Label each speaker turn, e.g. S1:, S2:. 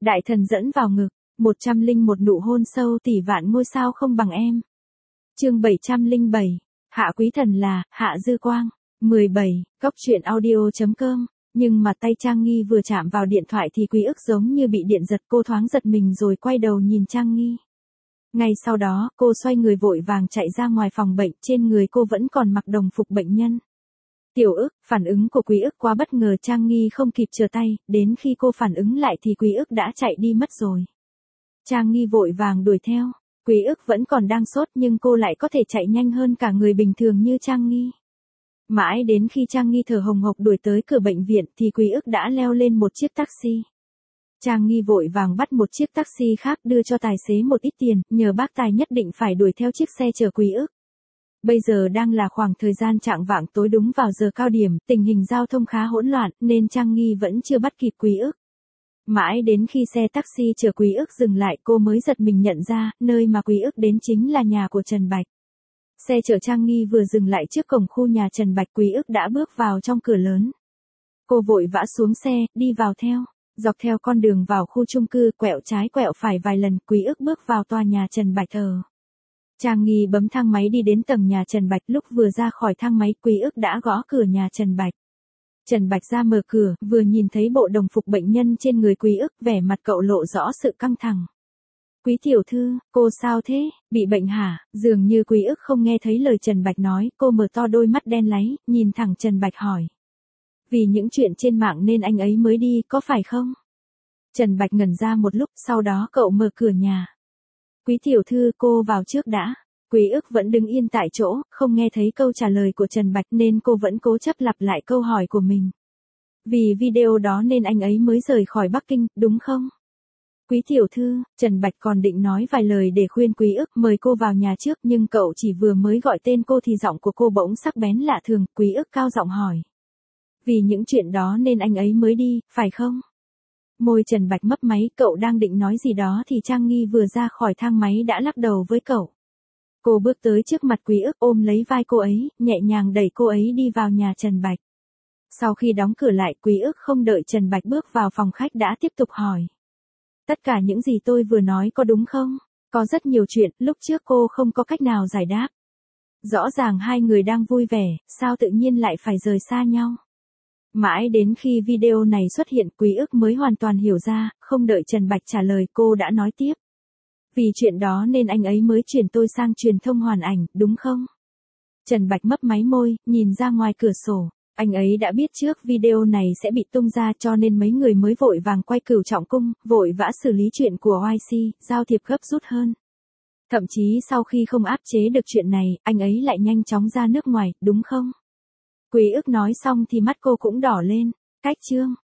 S1: Đại thần dẫn vào ngực, 101 nụ hôn sâu tỷ vạn ngôi sao không bằng em. Chương 707, hạ quý thần là, Hạ Dư Quang. 17, Cốc truyện audio.com. Nhưng mà tay Trang Nghi vừa chạm vào điện thoại thì Quý Ức giống như bị điện giật, cô thoáng giật mình rồi quay đầu nhìn Trang Nghi. Ngay sau đó, cô xoay người vội vàng chạy ra ngoài phòng bệnh, trên người cô vẫn còn mặc đồng phục bệnh nhân. Tiểu Ức, phản ứng của Quý Ức quá bất ngờ, Trang Nghi không kịp trở tay, đến khi cô phản ứng lại thì Quý Ức đã chạy đi mất rồi. Trang Nghi vội vàng đuổi theo, Quý Ức vẫn còn đang sốt nhưng cô lại có thể chạy nhanh hơn cả người bình thường như Trang Nghi. Mãi đến khi Trang Nghi thở hồng hộc đuổi tới cửa bệnh viện thì Quý Ức đã leo lên một chiếc taxi. Trang Nghi vội vàng bắt một chiếc taxi khác đưa cho tài xế một ít tiền, nhờ bác tài nhất định phải đuổi theo chiếc xe chở Quý Ức. Bây giờ đang là khoảng thời gian chạng vạng tối, đúng vào giờ cao điểm, tình hình giao thông khá hỗn loạn nên Trang Nghi vẫn chưa bắt kịp Quý Ức. Mãi đến khi xe taxi chở Quý Ức dừng lại cô mới giật mình nhận ra, nơi mà Quý Ức đến chính là nhà của Trần Bạch. Xe chở Trang Nghi vừa dừng lại trước cổng khu nhà Trần Bạch, Quý Ức đã bước vào trong cửa lớn. Cô vội vã xuống xe, đi vào theo. Dọc theo con đường vào khu chung cư, quẹo trái quẹo phải vài lần, Quý Ức bước vào tòa nhà Trần Bạch ở. Trang Nghi bấm thang máy đi đến tầng nhà Trần Bạch, lúc vừa ra khỏi thang máy, Quý Ức đã gõ cửa nhà Trần Bạch. Trần Bạch ra mở cửa, vừa nhìn thấy bộ đồng phục bệnh nhân trên người Quý Ức, vẻ mặt cậu lộ rõ sự căng thẳng. Quý tiểu thư, cô sao thế, bị bệnh hả? Dường như Quý Ức không nghe thấy lời Trần Bạch nói, cô mở to đôi mắt đen láy, nhìn thẳng Trần Bạch hỏi. Vì những chuyện trên mạng nên anh ấy mới đi, có phải không? Trần Bạch ngẩn ra một lúc, sau đó cậu mở cửa nhà. Quý tiểu thư, cô vào trước đã. Quý Ức vẫn đứng yên tại chỗ, không nghe thấy câu trả lời của Trần Bạch nên cô vẫn cố chấp lặp lại câu hỏi của mình. Vì video đó nên anh ấy mới rời khỏi Bắc Kinh, đúng không? Quý tiểu thư, Trần Bạch còn định nói vài lời để khuyên Quý Ức mời cô vào nhà trước, nhưng cậu chỉ vừa mới gọi tên cô thì giọng của cô bỗng sắc bén lạ thường. Quý Ức cao giọng hỏi. Vì những chuyện đó nên anh ấy mới đi, phải không? Môi Trần Bạch mấp máy, cậu đang định nói gì đó thì Trang Nghi vừa ra khỏi thang máy đã lắc đầu với cậu. Cô bước tới trước mặt Quý Ức, ôm lấy vai cô ấy, nhẹ nhàng đẩy cô ấy đi vào nhà Trần Bạch. Sau khi đóng cửa lại, Quý Ức không đợi Trần Bạch bước vào phòng khách đã tiếp tục hỏi. Tất cả những gì tôi vừa nói có đúng không? Có rất nhiều chuyện, lúc trước cô không có cách nào giải đáp. Rõ ràng hai người đang vui vẻ, sao tự nhiên lại phải rời xa nhau? Mãi đến khi video này xuất hiện, Quý Ức mới hoàn toàn hiểu ra, không đợi Trần Bạch trả lời cô đã nói tiếp. Vì chuyện đó nên anh ấy mới chuyển tôi sang truyền thông hoàn ảnh, đúng không? Trần Bạch mấp máy môi, nhìn ra ngoài cửa sổ. Anh ấy đã biết trước video này sẽ bị tung ra cho nên mấy người mới vội vàng quay Cửu Trọng Cung, vội vã xử lý chuyện của YC, giao thiệp gấp rút hơn. Thậm chí sau khi không áp chế được chuyện này, anh ấy lại nhanh chóng ra nước ngoài, đúng không? Quý Ức nói xong thì mắt cô cũng đỏ lên. Cách chương